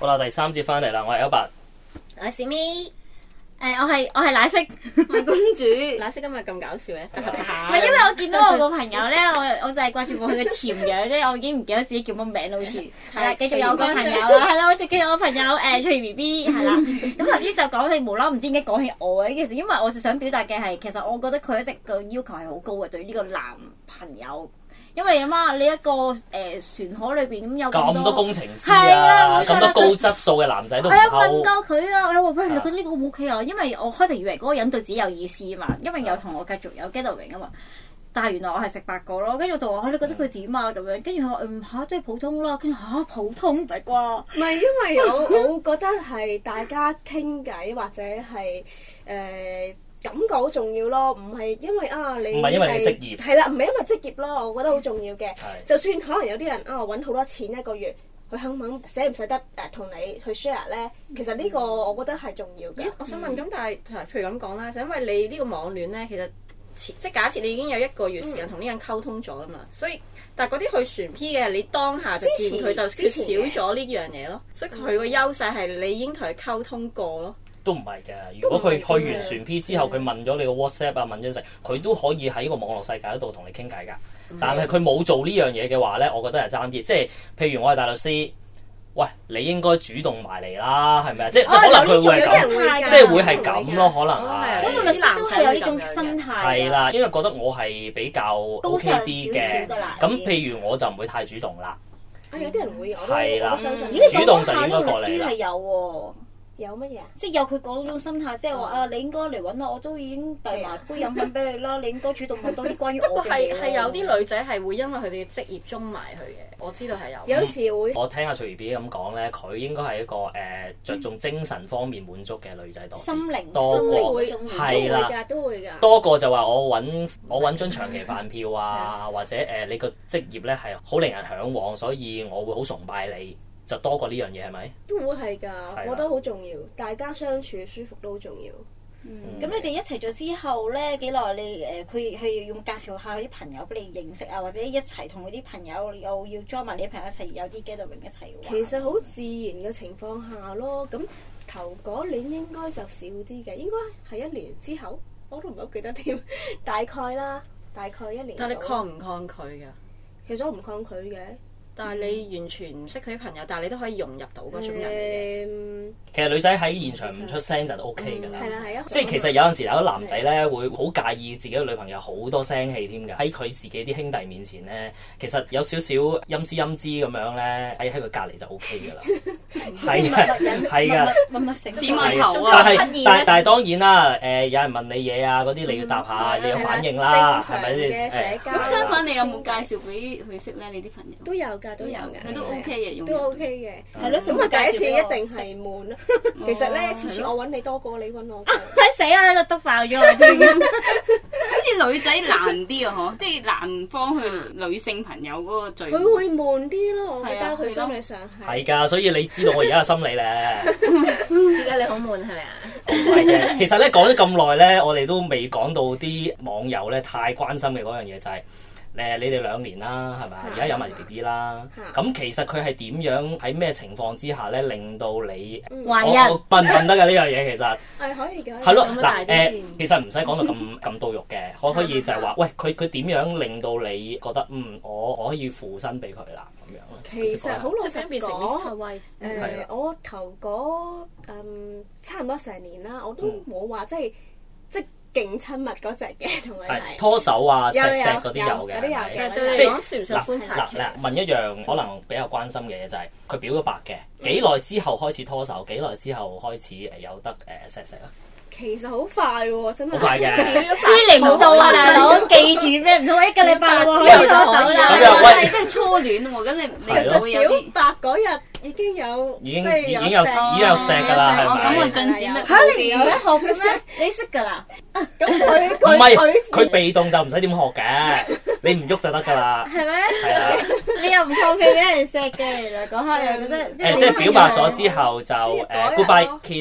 好啦，第3節翻嚟啦，我係Albert， 我係小咪， 我係奶昔， 我係公主。奶昔今日咁搞笑嘅， 唔係因為我見到我個朋友咧，我就係掛住佢嘅潛樣啫，我已經唔記得自己叫乜名啦，好似係啦。繼續有個朋友啦，係啦，我仲記得我朋友翠如 B B 係啦。咁頭先就講起無啦，唔知點解講起我嘅，其實因為我就想表達嘅係，其實我覺得佢一直個要求係好高嘅，對於呢個男朋友。因為啊嘛，你一個船河裏邊咁有咁多工程師啊，咁多高質素嘅男仔都唔溝。 問過佢啊，我話喂，你覺得呢個 O 唔 OK 啊？因為我開頭以為嗰個人對自己有意思啊嘛，因為有同我繼續有 gathering 啊嘛。但係原來我係食白果咯，跟住我就話你覺得佢點啊咁樣？跟住佢話嚇都係普通咯，跟住普通唔係啩？ 唔係因為我覺得係大家傾偈或者係感覺好重要咯，唔係因為你唔係因為你職業係啦，唔係因為職業咯，我覺得好重要嘅。就算可能有啲人揾好多錢一個月，佢肯唔肯捨唔捨得同你去 share 咧？其實呢個我覺得係重要嘅。 我想問咁，但係譬如咁講啦，就因為你呢個網戀咧，其實即係假設你已經有1個月時間同呢人溝通咗啦嘛，所以但係嗰啲去船 P 嘅，你當下就見佢就缺少咗呢樣嘢咯，所以佢個優勢係你已經同佢溝通過咯。 都唔係嘅，如果佢去完船 P 之後，佢問咗你個 WhatsApp 啊，問咗成，佢都可以喺個網絡世界嗰度同你傾偈㗎。但係佢冇做呢樣嘢嘅話咧，我覺得係爭啲。即係譬如我係大律師，喂，你應該主動埋嚟啦，係咪啊？即係可能佢會係咁，即係會係咁咯，可能係。 咁個律師都係有呢種心態。 係啦，因為覺得我係比較 OK 啲嘅。咁譬如我就唔會太主動啦。 有啲人會，我都相信。 主動就應該過嚟啦。 係有喎。 有乜嘢？ 即係有佢嗰種心態，即係話你應該嚟揾我，我都已經遞埋杯飲品俾你啦。你應該主動問多啲關於我嘅嘢。不過係有啲女仔係會因為佢哋嘅職業中埋佢嘅，我知道係有。 有時會。 我聽阿翠如 B 咁講咧，佢應該係一個着重精神方面滿足嘅女仔多， 心靈多過係啦， 都會㗎。 多過就話我揾張長期飯票啊，或者你個職業咧係好令人嚮往，所以我會好崇拜你。就多過呢樣嘢係咪？ 都會係㗎，我覺得好重要，大家相處舒服都好重要。 咁你哋一齊咗之後咧，幾耐你佢係要介紹下佢啲朋友俾你認識啊，或者一齊同佢啲朋友又要 join 埋你啲朋友一齊有啲 gathering 一齊玩？ 其實好自然嘅情況下咯，咁頭嗰年應該就少啲嘅，應該係1年之後，我都唔係好記得添，大概1年。 但係你抗唔抗拒㗎？ 其實我唔抗拒嘅。 但係你完全唔識佢啲朋友，但係你都可以融入到嗰種人嘅。 其實女仔喺現場唔出聲就 OK 㗎啦。 係啊， 即係其實有陣時有啲男仔咧會好介意自己嘅女朋友好多聲氣添㗎。喺佢自己啲兄弟面前咧，其實有少少陰滋陰滋咁樣咧，喺佢隔離就 OK 㗎啦。係㗎，係㗎。 點下頭啊！ 但係當然啦，有人問你嘢啊，嗰啲你要答下，你有反應啦，係咪先？ 咁相反，你有冇介紹俾佢識咧？你啲朋友都有㗎，都有嘅， 佢都 OK 嘅， 都 OK 嘅， 係咯。 咁啊，第一次一定係悶啦。其實咧，次次我揾你多過你揾我。 死啦！喺度篤爆咗我添。 好似女仔難啲啊，嗬，即係難方去女性朋友嗰個聚會。 佢會悶啲咯，我覺得佢心理上係。 係㗎，所以你知道我而家嘅心理咧。 而家你好悶係咪啊？ 唔係嘅，其實咧講咗咁耐咧，我哋都未講到啲網友咧太關心嘅嗰樣嘢就係。你哋2年啦，係咪？而家有埋 BB 啦，咁其實佢係點樣喺咩情況之下咧，令到你懷孕？ 我問唔問得㗎呢樣嘢其實係可以嘅。 係咯，嗱其實唔使講到咁到肉嘅，可以就係話，喂佢點樣令到你覺得我可以附身俾佢啦咁樣咯。 其實好老實講，我頭嗰差唔多成年啦，我都冇話即勁親密嗰隻嘅，同佢係拖手啊、錫嗰啲有嘅， 即係算唔算觀察？ 嗱，問一樣可能比較關心嘅嘢就係佢表咗白嘅，幾耐之後開始拖手？幾耐之後開始有得錫啊？ 其實好快喎，真係好快嘅， 知嚟唔到啊，大佬記住咩？唔通一個禮拜喎， 拖手啦，你都係初戀喎，咁你就會有啲表白嗰日已經有已經有錫㗎啦，係咪？ 咁我進展得嚇你唔使學嘅咩？你識㗎啦？ 咁佢唔係佢被動就唔使點學嘅，你唔喐就得㗎啦， 係咪？ 係啊， 你又唔抗拒俾人錫嘅，原來嗰刻又覺得即係表白咗之後就goodbye kiss。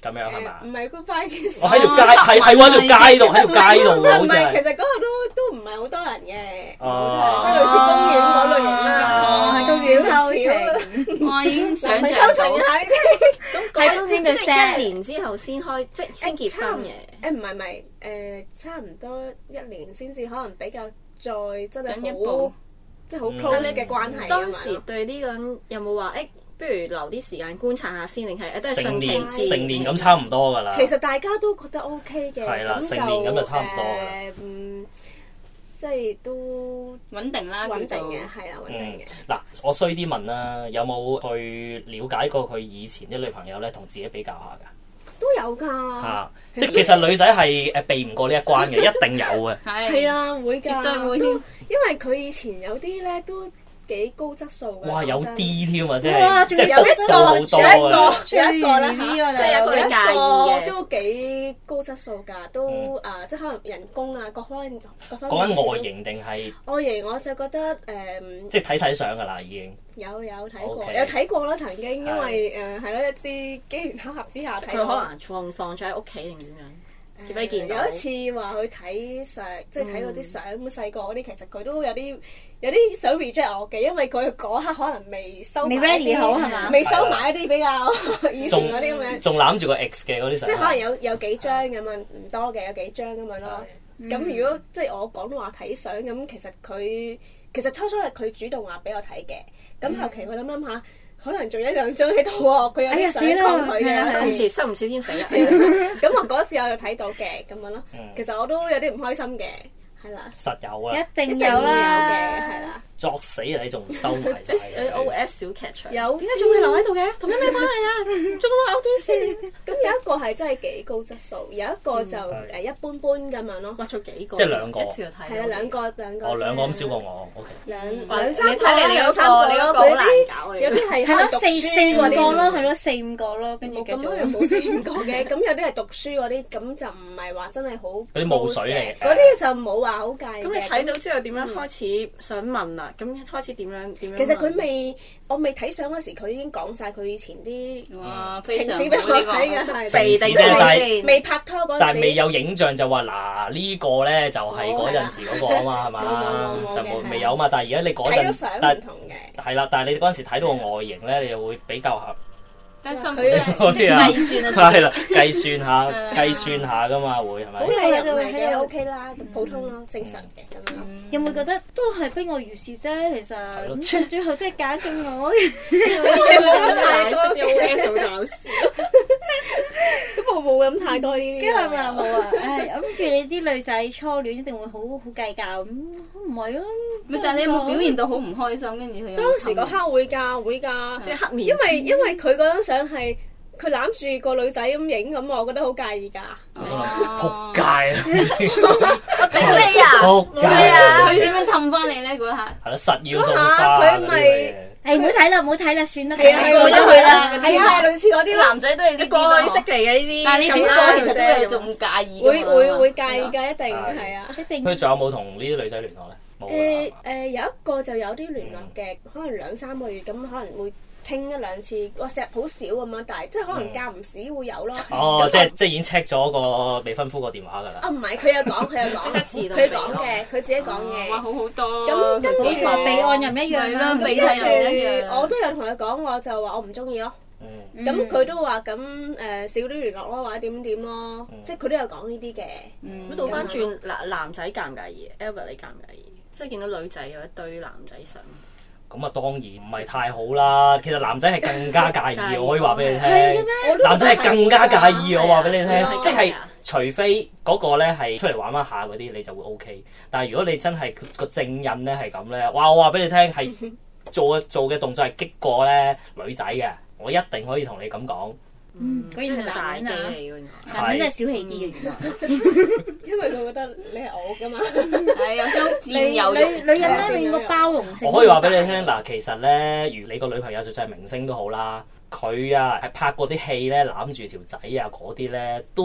咁樣係嘛？ 唔係 goodbye kiss。 我喺條街係喎，喺條街度，喺條街度喎，好似唔係，其係。 實嗰度都唔係好多人嘅， 哦即係類似公園嗰類型啦。 哦公園偷情， 我已經想唔係像偷情到。 啊！呢啲咁喺公園度即係一年之後先開，即係先結婚嘅。 唔係差唔多一年先至可能比較再真係好進一步即係好 close 嘅關係。 當時對呢個人有冇話不如留啲時間觀察下先，定係都係順其成年自然？ 成年咁差唔多㗎啦。 其實大家都覺得 OK 嘅， 係啦咁成年咁就差唔多即係都穩定啦， 穩定叫做嘅，係啦，穩定嘅。 嗱，我衰啲問啦，有冇去了解過佢以前啲女朋友咧，同自己比較下㗎？ 都有㗎， 嚇，即係其實女仔係避唔過呢一關嘅，一定有嘅。 係啊，會㗎， 絕對會都因為佢以前有啲咧都幾高質素㗎。 哇，有講真啲添啊，即哇係即係有一複數好多啊！ 有一個啦呢嚇， 個就即係有一個你介意嘅都幾高質素㗎，都即係可能人工啊各方面講緊外形定係外形我就覺得即係睇晒相㗎啦，已經。 有睇過， OK 有睇過啦，曾經因係為係咯一啲機緣巧合之下睇佢過。 可能放咗喺屋企定點樣？結果你見到有一次話去睇相，即係睇嗰啲相咁細個嗰啲，其實佢都有啲想 reject 我嘅，因為佢嗰刻可能未收埋未 ready 一啲好係嘛未收埋一啲比較以前嗰啲咁樣， 仲攬住個 X 嘅嗰啲相， 即係可能有幾張咁樣，唔多嘅有幾張咁樣咯。咁如果即係我講話睇相咁，其實初係佢主動話俾我睇嘅，咁後期我諗下。可能仲有一兩張喺度喎，佢有啲想抗拒嘅， 收唔似收唔似天肥啊！ 咁我嗰次我又睇到嘅咁樣咯。其實我都有啲唔開心嘅，係啦， 實有啊， 一定一定會有有啦嘅，係啦。 作死啊！你仲唔收埋晒嘅 OS 小劇場， 有點解仲係留喺度嘅？同你咩關係啊？仲咁咬短線， 咁有一個係真係幾高質素，有一個就一般般咁樣咯。 挖咗幾個， 即係兩個一次就睇。 係啦，兩個。 哦，兩個咁少過我，OK。 兩三個， 你睇嚟你嗰三個，你嗰個好難搞。 有啲係係咯， 讀四書嗰啲五個咯，係咯，四五個咯，跟住繼續冇咁樣冇四五個嘅，咁有啲係讀書嗰啲，咁就唔係話真係好嗰啲霧水嚟嘅嗰啲就冇話好介意嘅。 咁你睇到之後點樣開始想問啦？咁開始點樣問？ 其實我未睇相嗰時，佢已經講晒佢以前啲哇，非常情史俾我好呢個睇嘅，係城市地啫，但係先未拍拖嗰陣時， 但係未有影像就話嗱呢個咧就係嗰陣時嗰個啊嘛，係嘛？ 冇就嘅未有嘛。但係而家你嗰陣睇到相， 但唔同嘅。 係啦，但係你嗰陣時睇到個外形咧，你又會比較但係嗰即係啲啊計算啊， 係啦，計算下噶嘛，會係咪好？靚喺度又唔係嘅喺度 ，OK 啦，普通咯，正常嘅咁樣咯。 有冇覺得都係不外如是啫？其咯實最後都係揀中我。 冇太多嘅 OS 好搞笑。 咁我冇諗太多呢啲。 係咪冇啊？唉，諗住你啲女仔初戀一定會好計較，咁唔係啊？ 咪但係你有冇表現到好唔開心？跟住佢有冇當時嗰刻會㗎， 即係黑面。 因為佢嗰張相係佢攬住個女仔咁影咁，我覺得好介意㗎。 仆街啊！ 俾你啊！ 仆街啊！佢點樣氹翻你咧？嗰下係啦，實要送花嗰啲嚟嘅。 誒唔好睇啦，唔好睇啦，算啦。 係啊， 過咗去啦係啊，類似嗰啲咯。 男仔都係呢啲個咯意識嚟嘅呢啲。 但係你點過其實都有仲介意㗎嘛會介意㗎，一定係啊。 一定。 佢仲有冇同呢啲女仔聯絡咧？冇啊。 有一個就有啲聯絡嘅，可能2-3個月咁，可能會傾一兩次。WhatsApp好少咁樣，但係即係可能間唔時會有咯。 哦，即係已經 check 咗個未婚夫個電話㗎啦。 啊，唔係，佢有講，佢講嘅，佢自己講嘅。 哇，好好多。 咁跟住話備案又唔一樣啦， 備跟案又唔一樣住我都有同佢講，我就話我唔中意咯。咁佢都話咁少啲聯絡咯，或者點咯，即係佢都有講呢啲嘅。 咁倒翻轉男仔介唔介意 Albert 你介唔介意？即係見到女仔有一堆男仔相。 咁啊，當然唔係太好啦。其實男仔係更加介意，我可以話俾你聽。 咩男仔係更加介意，我話俾你聽係啊， 即係除非嗰個咧係出嚟玩玩下嗰啲，你就會 OK。但係如果你真係個正印咧係咁咧，哇！我話俾你聽係做嘅動作係激過咧女仔嘅，我一定可以同你咁講。 果然係大機男人啊， 嚟㗎。 男人真係小氣啲嘅原來。 因為佢覺得你係我噶嘛。 係有種佔有欲。 女人咧永遠個包容性。 我可以話俾你聽嗱，其實咧，如你個女朋友就算係明星都好啦，佢啊係拍過啲戲咧，攬住條仔啊嗰啲咧，都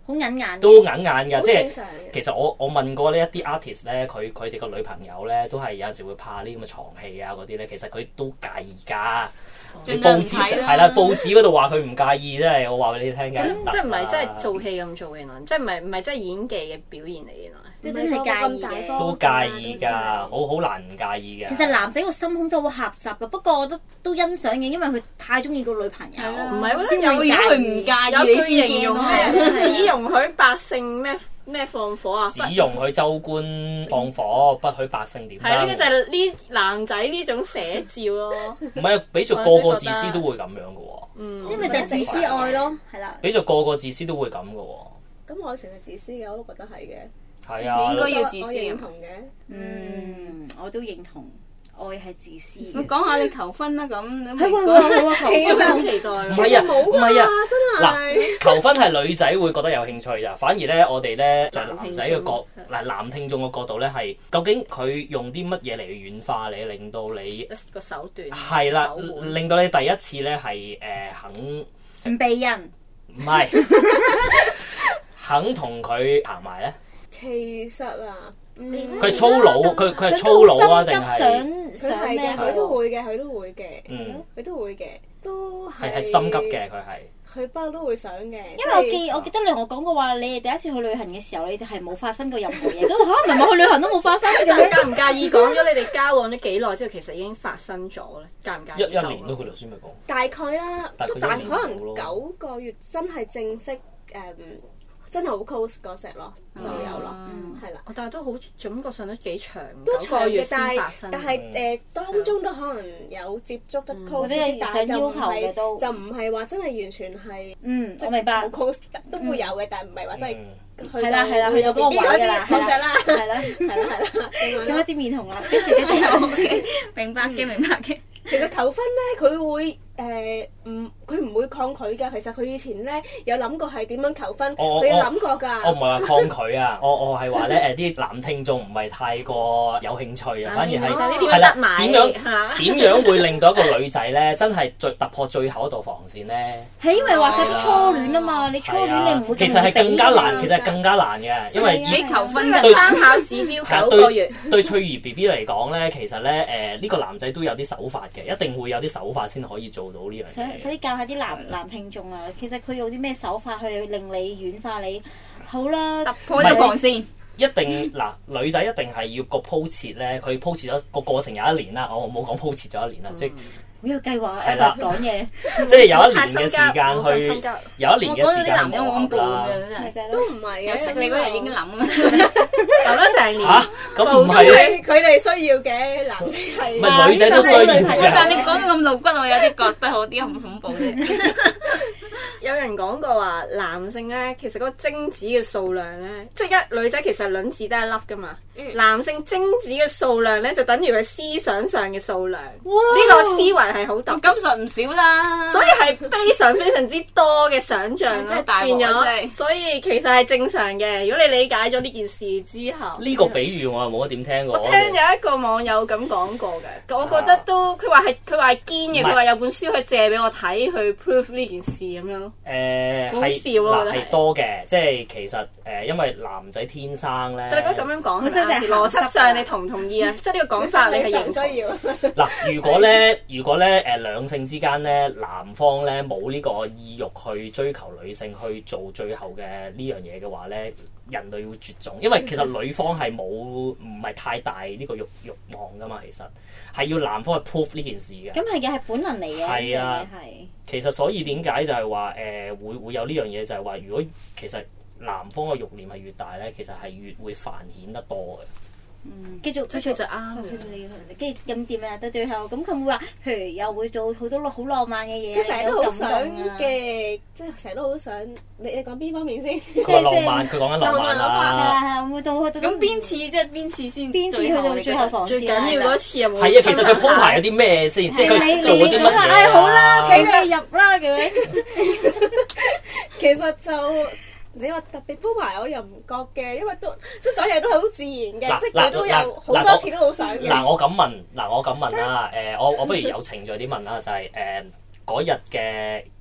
好硬眼， 都硬眼㗎，即係好正常嘅其實我問過呢一啲 artist 咧，佢哋個女朋友咧都係有陣時會拍呢啲咁嘅床戲啊嗰啲咧，其實佢都介意㗎。你盡量報唔睇啦紙係啦，報紙嗰度話佢唔介意，真係我話俾你聽㗎。 咁即係唔係真係做戲咁做嘅原來，即係唔係真係演技嘅表現嚟原來。 即係真係介意嘅。 都介意㗎，好難唔介意㗎。 其實男仔個心胸真係好狹窄嘅，不過我都欣賞嘅，因為佢太中意個女朋友。 唔係，我覺得有如果佢唔介有意，你句形先容驚咯。 只容許百姓咩放火啊？ 只容許州官放火，不許百姓點燈。 係呢個就係呢男仔呢種寫照咯。 唔係啊，俾咗個自私都會咁樣嘅喎。 因為就係自私愛咯，係啦。 俾咗個自私都會咁嘅喎。 咁愛情係自私嘅，我都覺得係嘅。 係啊， 應該要自私我認同嘅。 我都認同，愛係自私嘅。 咁講下你求婚啦，咁你係喎， 其實好期待唔咯。 係啊，唔係啊， 真係。 嗱，求婚係女仔會覺得有興趣咋，反而咧我哋咧在男仔嘅角男聽眾嘅角度咧係，究竟佢用啲乜嘢嚟軟化你，令到你個手段係啦， 手腕令到你第一次咧係肯唔俾人。 唔係肯同佢行埋咧？ 其實啊， 佢係粗魯，佢係粗魯啊，定係佢係嘅，佢都會嘅，佢都會嘅，佢都會嘅，都係心急嘅，佢係。 佢不嬲都會想嘅。因因為我記得你同我講過話，你哋第一次去旅行嘅時候，你哋係冇發生過任何嘢。咁嚇，唔係去旅行都冇發生嘅咩？ 介唔介意講咗你哋交往咗幾耐之後，其實已經發生咗咧？介唔介意？ 一年咯，佢頭先咪講。 大概啦， 大概都大一年可能到咯 9個月真係正式真係好 close 嗰只咯，就有咯，係啦。 但係都好感覺上都幾長， 都 9個月長嘅， 先發生。 但係當中都可能有接觸得 close 啲，但係就唔係就唔係話真係完全係， 我明白好 close 都會有嘅，但係唔係話真係係啦係啦，去到嗰個位㗎啦， 嗰隻啦， 係啦係啦， 有開始面紅啦，跟住明白嘅，明白嘅。 其實求婚咧，佢會佢唔會抗拒㗎。其實佢以前咧有諗過係點樣求婚，佢有諗過㗎。 我唔係話抗拒啊，我係話咧啲男聽眾唔係太過有興趣啊，反而係啦點樣會令到一個女仔咧真係突破最後一道防線咧？ 係因為話佢啲初戀啊嘛，你初戀你唔會其實係更加難，其實係更加難嘅，因為你求婚嘅參考指標9個月。 對翠兒 B B 嚟講咧，其實咧呢個男仔都有啲手法嘅，一定會有啲手法先可以做到呢樣嘢。 快啲教下啲男聽眾啊！其實佢用啲咩手法去令你軟化你？好啦， 突破呢個防線。 一定嗱，女仔一定係要個鋪設咧，佢鋪設咗個過程有1年啦。我冇講鋪設咗1年啦，即係好有計劃係啦講嘢， 即係有1年嘅時間去，有1年嘅時間男人好恐怖啦。 嘅真係。 都唔係嘅， 有識你嗰日已經諗啦。 留咗成年。 咁唔係佢哋需要嘅男仔係。 唔係女仔都需要嘅。 但係你講到咁露骨，我有啲覺得好啲咁恐怖嘅。 有人講過話，男性咧其實嗰個精子嘅數量咧，即係女仔其實卵子都係一粒噶嘛。男性精子嘅數量咧就等於佢思想上嘅數量。呢個思維係好特別。 咁實唔少啦。 所以係非常非常之多嘅想像咯， 真係大鑊啊！真係。 所以其實係正常嘅。如果你理解咗呢件事之後， 呢個比喻我又冇乜點聽過。 我聽有一個網友咁講過嘅，我覺得都佢話係堅嘅，佢話有本書去借俾我睇去 prove 呢件事咁樣咯。好笑咯， 係多嘅，即係其實因為男仔天生咧。 但係如果咁樣講，邏輯上你同唔同意啊？即係呢個講法你係認同？ 需要。 嗱，如果咧兩性之間咧，男方咧冇呢個意欲去追求女性去做最後嘅呢樣嘢嘅話咧，人類會絕種，因為其實女方係唔係太大呢個慾望噶嘛，其實係要男方去 prove 呢件事嘅。 咁係嘅，係本能嚟嘅。 係啊， 係。 其實所以點解就係話會有呢樣嘢，就係話如果其實男方嘅慾念係越大咧，其實係越會繁衍得多嘅。 繼續其實啱嘅。 跟住咁點啊？到最後咁佢會話，譬如又會做好多好浪漫嘅嘢， 佢成日都好想嘅，即係成日都好想。你講邊方面先？ 佢話浪漫，佢講緊浪漫啦。 會到咁邊次即係邊次先？ 邊次去到最後防線？ 最緊要嗰次有冇？ 係啊，其實佢鋪排有啲咩先？即係佢做咗啲乜嘢？ 好啦，俾你入啦咁樣。 其實就。你話特別鋪排我又唔覺嘅，因為都即係所有嘢都係好自然嘅，即係佢都有好多次都好想嘅。 我咁問啦，我不如有程序啲問啦，就係嗰日嘅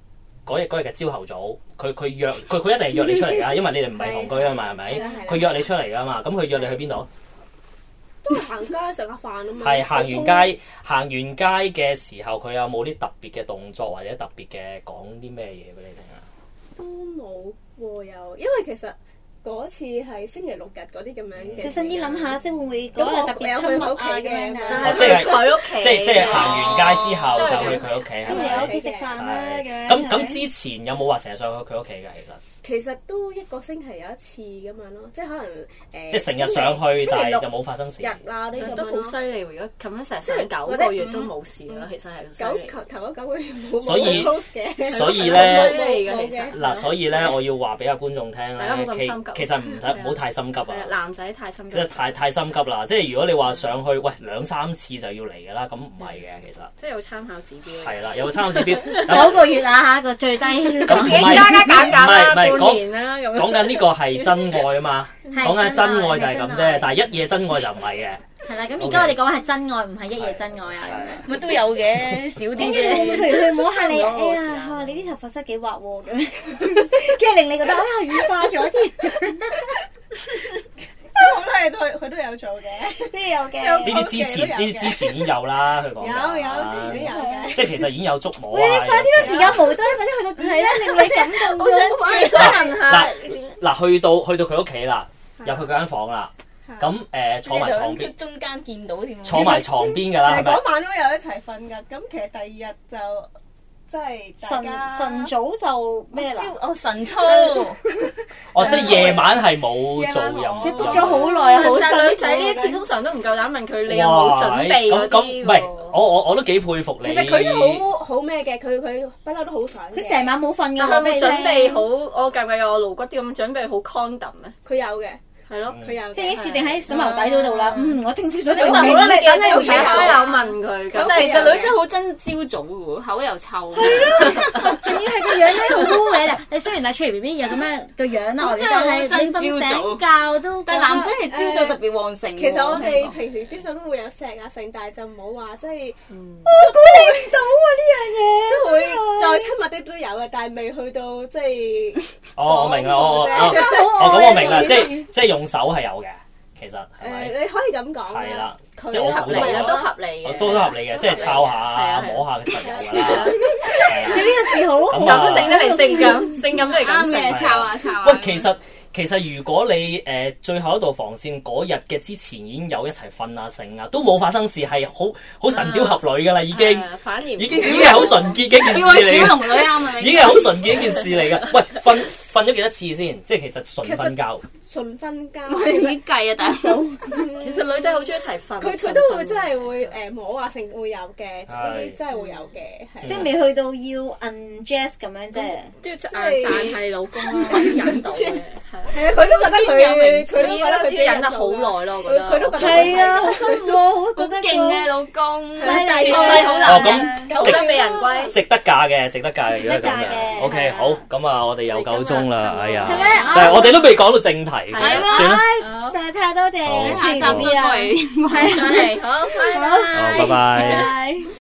嗰日嘅朝頭早，佢約佢一定係約你出嚟㗎，因為你哋唔係同居啊嘛，係咪？佢約你出嚟㗎嘛，咁佢約你去邊度？ 都行街食下飯啊嘛。 係行完街嘅時候，佢有冇啲特別嘅動作或者特別嘅講啲咩嘢俾你聽啊？ 都冇喎，因為其實嗰次係星期六日嗰啲咁樣嘅。 細心啲諗下先，會唔會嗰日特別親密啊咁樣啊？ 即係佢屋企， 即係行完街之後就去佢屋企，係咁你喺屋企食咪？ 飯啦咁。 咁之前有冇話成日上去佢屋企㗎？ 其實都一個星期有一次咁樣咯，即係可能即係成日上去，但係就冇發生事。 日啦呢都好犀利喎！如果咁樣成日上9個月都冇事啦，其實係頭嗰9個月冇所以嘅。 所以咧犀利嘅其實嗱，所以咧我要話俾阿觀眾聽咧，其實唔好太心急啊！ 男仔太心急， 即係太心急啦！即係如果你話上去喂2-3次就要嚟㗎啦，咁唔係嘅其實。 即係有參考指標。 係啦，有個參考指標。 9個月啊嚇，個最低。 咁自己加減啦，半年啦咁。 講緊呢個係真愛啊嘛，講緊真愛就係咁啫，但係一夜真愛就唔係嘅。 係啦，咁而家我哋講係真愛，唔係一夜真愛啊。 乜都有嘅，少啲啫。 譬如佢摸下你，哎呀，你啲頭髮真係幾滑喎咁樣，跟住令你覺得哎呀軟化咗添。 好多嘢佢都有做嘅， 都有嘅。 呢啲之前已經有啦，佢講有之前都有嘅。 即係其實已經有觸摸啊。 喂，你快啲個時間無端，快啲去到點咧，令你感動。 好想問下， 嗱，去到佢屋企啦，入去佢間房啦，咁坐埋床邊， 中間見到添。 坐埋床邊㗎啦，係咪？ 嗰晚都有一齊瞓㗎，咁其實第二日就即係大家晨早就咩啦？ 晨操。 即係夜晚係冇做任何。 佢咗好耐啊，好但係女仔呢一次通常都唔夠膽問佢，你有冇準備嗰啲咁唔係，我都幾佩服你。 其實佢都好咩嘅，佢不嬲都好想。 佢成晚冇瞓㗎， 係咪準備好？我計唔計有我顱骨啲咁準備好 condom 咧？ 佢有嘅， 係咯， 佢有。 即係已經設定喺手毛底嗰度啦。我聽朝早就咁好啦，你等你要睇開口問佢。 咁但係其實女仔好憎朝早嘅喎，口又臭。 仲要係個樣咧好污穢啊！你雖然係出嚟 B B 有咁樣個樣啦，我哋但係你瞓醒覺都。 但係男仔係朝早特別旺盛。 其實我哋平時朝早都會有錫啊剩，但係就唔好話即係。 我估你唔到啊呢樣嘢。 都會再親密啲都有嘅，但係未去到即係。 我明啦，咁我明啦，即係用手係有嘅，其實係咪？ 你可以咁講。 係啦， 即係我估到啦， 都合理嘅， 都合理嘅，即係抄下、摸下嘅實有㗎啦。 你呢個字好咁性得嚟性感，性感都係咁啱嘅，抄下。 喂，其實如果你最後一道防線嗰日嘅之前已經有一齊瞓啊成啊，都冇發生事，係好神雕俠侶㗎啦，已經。 反而已經係好純潔嘅一件事嚟嘅。 小龍女啱啊！ 已經係好純潔一件事嚟㗎。喂，瞓咗幾多次先？即係其實純瞓覺。 純瞓覺。 我哋點計啊，大佬？ 其實女仔好中意一齊瞓。 佢都會真係會摸啊，成會有嘅，呢啲真係會有嘅， 即係未去到要 undress 咁樣啫。 都要讚係老公啦，忍到嘅。 係啊，佢都覺得佢都覺得佢忍得好耐咯，我覺得。 佢都覺得係啊，好辛苦，好覺得勁嘅老公， 犀利好難嘅。 好想俾人歸。 值得嫁嘅，值得嫁嘅，如果係咁樣。OK，好，咁啊，我哋有夠鐘啦，哎呀， 係咩？ 就係我哋都未講到正題，算啦。 實在太多謝， 下集都過嚟， 係， 好，拜拜。 好，拜拜。 拜。